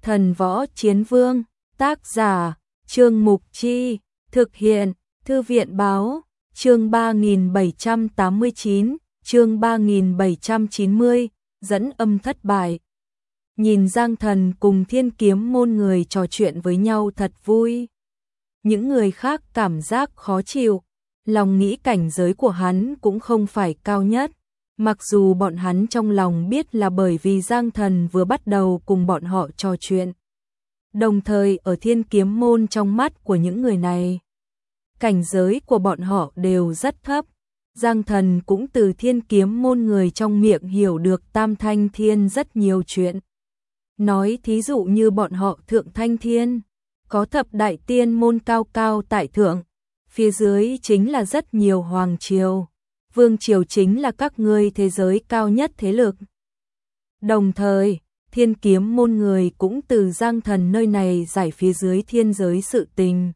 Thần Võ Chiến Vương, tác giả, Trương Mục Chi, thực hiện, Thư viện Báo, chương 3789, chương 3790, dẫn âm thất bại. Nhìn Giang Thần cùng Thiên Kiếm môn người trò chuyện với nhau thật vui. Những người khác cảm giác khó chịu, lòng nghĩ cảnh giới của hắn cũng không phải cao nhất. Mặc dù bọn hắn trong lòng biết là bởi vì Giang Thần vừa bắt đầu cùng bọn họ trò chuyện. Đồng thời ở Thiên Kiếm môn trong mắt của những người này, cảnh giới của bọn họ đều rất thấp. Giang Thần cũng từ Thiên Kiếm môn người trong miệng hiểu được Tam Thanh Thiên rất nhiều chuyện. Nói thí dụ như bọn họ Thượng Thanh Thiên, có thập đại tiên môn cao cao tại thượng, phía dưới chính là rất nhiều hoàng triều. Vương triều chính là các ngươi thế giới cao nhất thế lực. Đồng thời, Thiên Kiếm môn người cũng từ Giang Thần nơi này giải phía dưới thiên giới sự tình.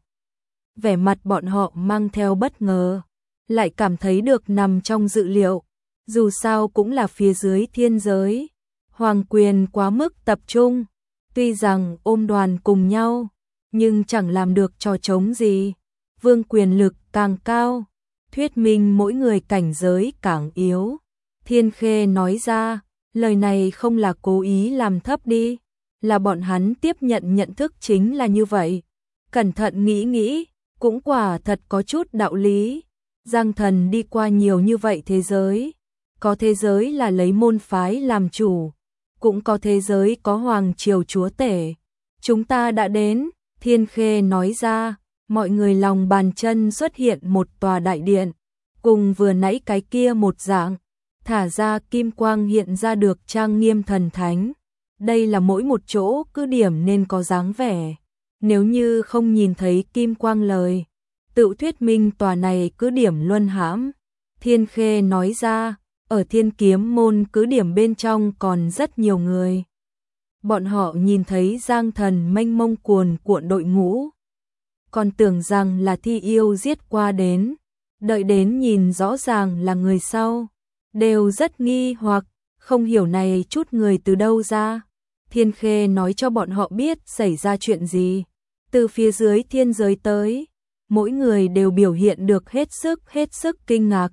Vẻ mặt bọn họ mang theo bất ngờ, lại cảm thấy được nằm trong dự liệu. Dù sao cũng là phía dưới thiên giới, hoàng quyền quá mức tập trung. Tuy rằng ôm đoàn cùng nhau, nhưng chẳng làm được trò trống gì. Vương quyền lực càng cao, thuyết minh mỗi người cảnh giới càng yếu. Thiên Khê nói ra, lời này không là cố ý làm thấp đi, là bọn hắn tiếp nhận nhận thức chính là như vậy. Cẩn thận nghĩ nghĩ, cũng quả thật có chút đạo lý. Giang Thần đi qua nhiều như vậy thế giới, có thế giới là lấy môn phái làm chủ, cũng có thế giới có hoàng triều chúa tể. Chúng ta đã đến, Thiên Khê nói ra, mọi người lòng bàn chân xuất hiện một tòa đại điện, cùng vừa nãy cái kia một dạng, thả ra kim quang hiện ra được trang nghiêm thần thánh. Đây là mỗi một chỗ cứ điểm nên có dáng vẻ. Nếu như không nhìn thấy kim quang lời, tự thuyết minh tòa này cứ điểm luân hãm. Thiên Khê nói ra, ở Thiên Kiếm môn cứ điểm bên trong còn rất nhiều người. Bọn họ nhìn thấy Giang Thần mênh mông cuồn cuộn đội ngũ, còn tưởng rằng là thi yêu giết qua đến, đợi đến nhìn rõ ràng là người sau, đều rất nghi hoặc, không hiểu này chút người từ đâu ra. Thiên Khê nói cho bọn họ biết xảy ra chuyện gì. Từ phía dưới thiên giới tới, mỗi người đều biểu hiện được hết sức kinh ngạc.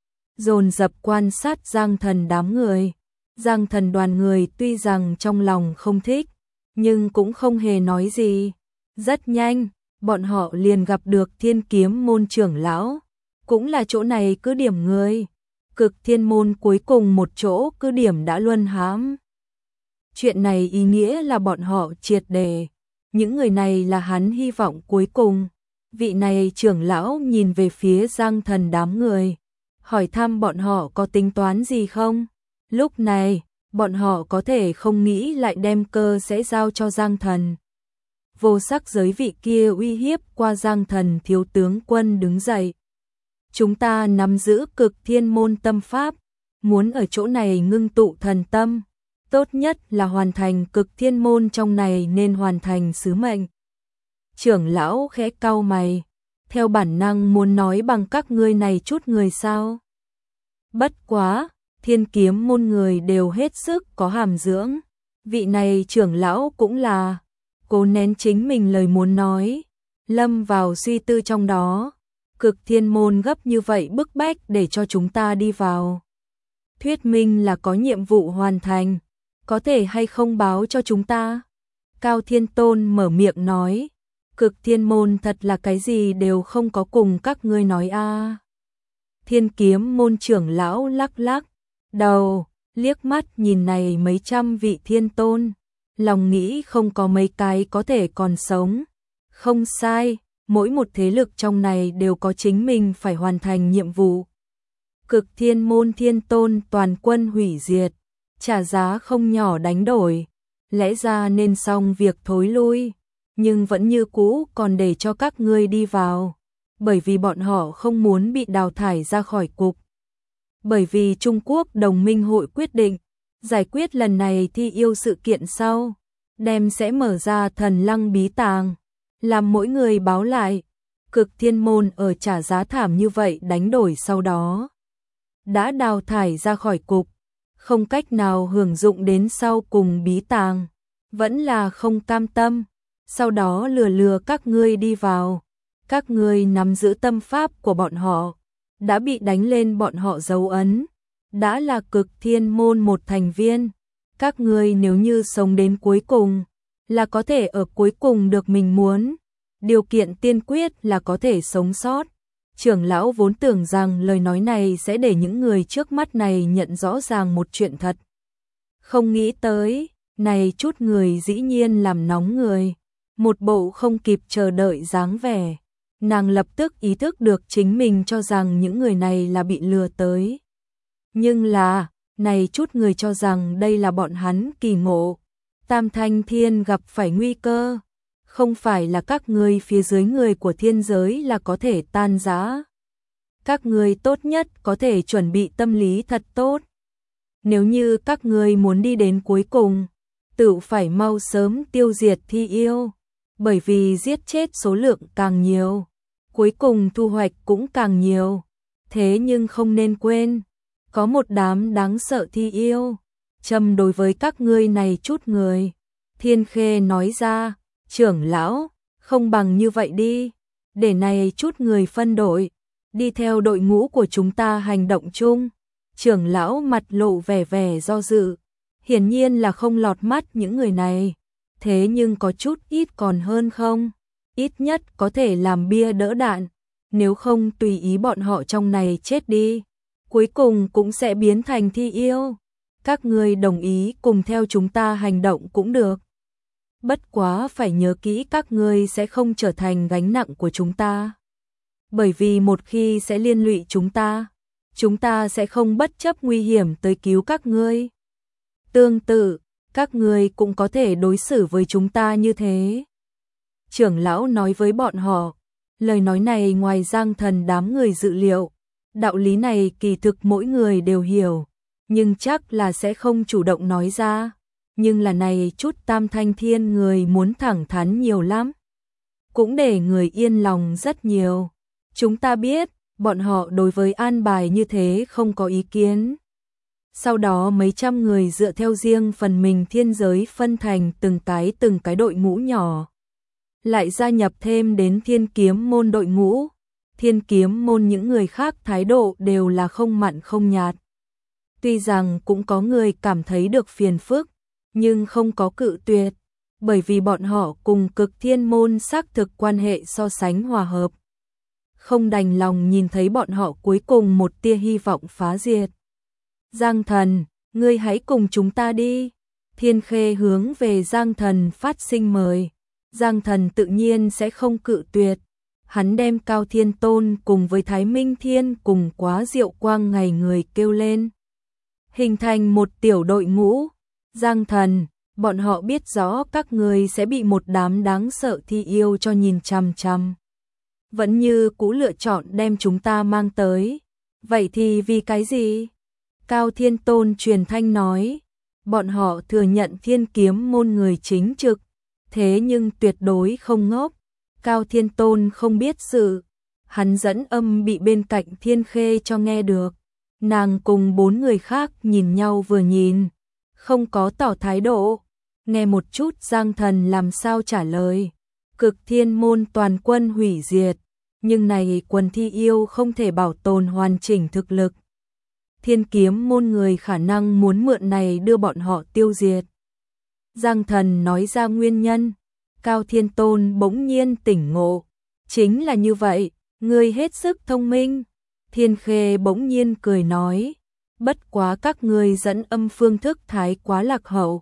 Dồn dập quan sát Giang Thần đám người. Giang Thần đoàn người tuy rằng trong lòng không thích, nhưng cũng không hề nói gì. Rất nhanh, bọn họ liền gặp được Thiên Kiếm môn trưởng lão, cũng là chỗ này cứ điểm người. Cực Thiên môn cuối cùng một chỗ cứ điểm đã luân hãm. Chuyện này ý nghĩa là bọn họ triệt để. Những người này là hắn hy vọng cuối cùng. Vị này trưởng lão nhìn về phía Giang Thần đám người, hỏi thăm bọn họ có tính toán gì không. Lúc này, bọn họ có thể không nghĩ lại đem cơ sẽ giao cho Giang Thần. Vô sắc giới vị kia uy hiếp qua Giang Thần thiếu tướng quân đứng dậy. Chúng ta nắm giữ Cực Thiên môn tâm pháp, muốn ở chỗ này ngưng tụ thần tâm. Tốt nhất là hoàn thành Cực Thiên môn trong này nên hoàn thành sứ mệnh. Trưởng lão khẽ cau mày, theo bản năng muốn nói bằng các ngươi này chút người sao. Bất quá, Thiên Kiếm môn người đều hết sức có hàm dưỡng. Vị này trưởng lão cũng là cố nén chính mình lời muốn nói, lâm vào suy tư trong đó. Cực Thiên môn gấp như vậy bức bách để cho chúng ta đi vào, thuyết minh là có nhiệm vụ hoàn thành. Có thể hay không báo cho chúng ta? Cao Thiên Tôn mở miệng nói, Cực Thiên môn thật là cái gì đều không có cùng các ngươi nói a. Thiên Kiếm môn trưởng lão lắc lắc đầu, liếc mắt nhìn này mấy trăm vị thiên tôn, lòng nghĩ không có mấy cái có thể còn sống. Không sai, mỗi một thế lực trong này đều có chính mình phải hoàn thành nhiệm vụ. Cực Thiên môn thiên tôn toàn quân hủy diệt, trả giá không nhỏ đánh đổi, lẽ ra nên xong việc thối lui, nhưng vẫn như cũ còn để cho các ngươi đi vào, bởi vì bọn họ không muốn bị đào thải ra khỏi cục. Bởi vì Trung Quốc đồng minh hội quyết định, giải quyết lần này thi yêu sự kiện sau, đem sẽ mở ra thần lăng bí tàng, làm mỗi người báo lại. Cực Thiên môn ở trả giá thảm như vậy đánh đổi sau đó, đã đào thải ra khỏi cục, không cách nào hưởng dụng đến sau cùng bí tàng. vẫn là không cam tâm, sau đó lừa các ngươi đi vào. Các ngươi nắm giữ tâm pháp của bọn họ, đã bị đánh lên bọn họ dấu ấn, đã là Cực Thiên môn một thành viên. Các ngươi nếu như sống đến cuối cùng, là có thể ở cuối cùng được mình muốn. Điều kiện tiên quyết là có thể sống sót. Trưởng lão vốn tưởng rằng lời nói này sẽ để những người trước mắt này nhận rõ ràng một chuyện thật. Không nghĩ tới, này chút người dĩ nhiên làm nóng người. Một bộ không kịp chờ đợi dáng vẻ. Nàng lập tức ý thức được chính mình cho rằng những người này là bị lừa tới. Nhưng là, này chút người cho rằng đây là bọn hắn kỳ ngộ. Tam Thanh Thiên gặp phải nguy cơ. Không phải là các ngươi phía dưới người của thiên giới là có thể tan rã. Các ngươi tốt nhất có thể chuẩn bị tâm lý thật tốt. Nếu như các ngươi muốn đi đến cuối cùng, tự phải mau sớm tiêu diệt Thi Yêu. Bởi vì giết chết số lượng càng nhiều, cuối cùng thu hoạch cũng càng nhiều. Thế nhưng không nên quên, có một đám đáng sợ Thi Yêu. Châm đối với các ngươi này chút người. Thiên Khê nói ra, trưởng lão, không bằng như vậy đi. Để này chút người phân đội, đi theo đội ngũ của chúng ta hành động chung. Trưởng lão mặt lộ vẻ do dự. Hiển nhiên là không lọt mắt những người này. Thế nhưng có chút ít còn hơn không? Ít nhất có thể làm bia đỡ đạn. Nếu không tùy ý bọn họ trong này chết đi. Cuối cùng cũng sẽ biến thành Thi Yêu. Các ngươi đồng ý cùng theo chúng ta hành động cũng được. Bất quá phải nhớ kỹ các ngươi sẽ không trở thành gánh nặng của chúng ta. Bởi vì một khi sẽ liên lụy chúng ta sẽ không bất chấp nguy hiểm tới cứu các ngươi. Tương tự, các ngươi cũng có thể đối xử với chúng ta như thế. Trưởng lão nói với bọn họ, lời nói này ngoài Giang Thần đám người dự liệu, đạo lý này kỳ thực mỗi người đều hiểu, nhưng chắc là sẽ không chủ động nói ra. Nhưng là này chút Tam Thanh Thiên người muốn thẳng thắn nhiều lắm, cũng để người yên lòng rất nhiều. Chúng ta biết, bọn họ đối với an bài như thế không có ý kiến. Sau đó mấy trăm người dựa theo riêng phần mình thiên giới phân thành từng cái đội ngũ nhỏ. Lại gia nhập thêm đến Thiên Kiếm môn đội ngũ. Thiên Kiếm môn những người khác thái độ đều là không mặn không nhạt. Tuy rằng cũng có người cảm thấy được phiền phức, nhưng không có cự tuyệt, bởi vì bọn họ cùng Cực Thiên môn xác thực quan hệ so sánh hòa hợp. Không đành lòng nhìn thấy bọn họ cuối cùng một tia hy vọng phá diệt. Giang Thần, ngươi hãy cùng chúng ta đi. Thiên Khê hướng về Giang Thần phát sinh mời. Giang Thần tự nhiên sẽ không cự tuyệt. Hắn đem Cao Thiên Tôn cùng với Thái Minh Thiên cùng Quá Diệu Quang ngày người kêu lên. Hình thành một tiểu đội ngũ. Giang Thần, bọn họ biết rõ các ngươi sẽ bị một đám đáng sợ Thi Yêu cho nhìn chằm chằm. Vẫn như cũ lựa chọn đem chúng ta mang tới. Vậy thì vì cái gì? Cao Thiên Tôn truyền thanh nói, bọn họ thừa nhận Thiên Kiếm môn người chính trực, thế nhưng tuyệt đối không ngốc. Cao Thiên Tôn không biết sự, hắn dẫn âm bị bên cạnh Thiên Khê cho nghe được. Nàng cùng 4 người khác nhìn nhau vừa nhìn, không có tỏ thái độ. Nghe một chút Giang Thần làm sao trả lời. Cực Thiên môn toàn quân hủy diệt, nhưng này quần Thi Yêu không thể bảo tồn hoàn chỉnh thực lực. Thiên Kiếm môn người khả năng muốn mượn này đưa bọn họ tiêu diệt. Giang Thần nói ra nguyên nhân. Cao Thiên Tôn bỗng nhiên tỉnh ngộ. Chính là như vậy, ngươi hết sức thông minh. Thiên Khê bỗng nhiên cười nói. Bất quá các ngươi dẫn âm phương thức thái quá lạc hậu.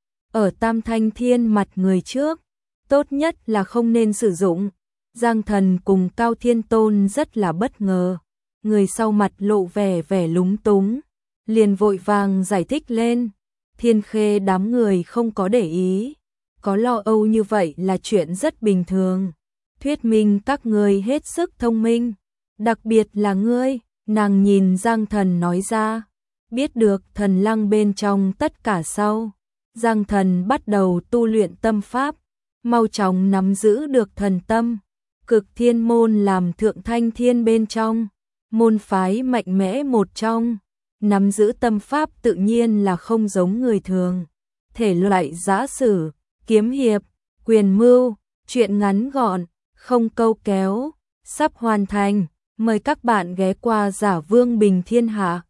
Ở Tam Thanh Thiên mặt người trước, tốt nhất là không nên sử dụng. Giang Thần cùng Cao Thiên Tôn rất là bất ngờ. Người sau mặt lộ vẻ lúng túng, liền vội vàng giải thích lên. Thiên Khê đám người không có để ý, có lo âu như vậy là chuyện rất bình thường. Thuyết minh các ngươi hết sức thông minh, đặc biệt là ngươi. Nàng nhìn Giang Thần nói ra, biết được thần lăng bên trong tất cả sau. Giang Thần bắt đầu tu luyện tâm pháp, mau chóng nắm giữ được thần tâm. Cực Thiên môn làm Thượng Thanh Thiên bên trong, môn phái mạnh mẽ một trong, nắm giữ tâm pháp tự nhiên là không giống người thường. thể loại giã sử, kiếm hiệp, quyền mưu, truyện ngắn gọn, không câu kéo, sắp hoàn thành. Mời các bạn ghé qua Giả Vương Bình Thiên Hạ.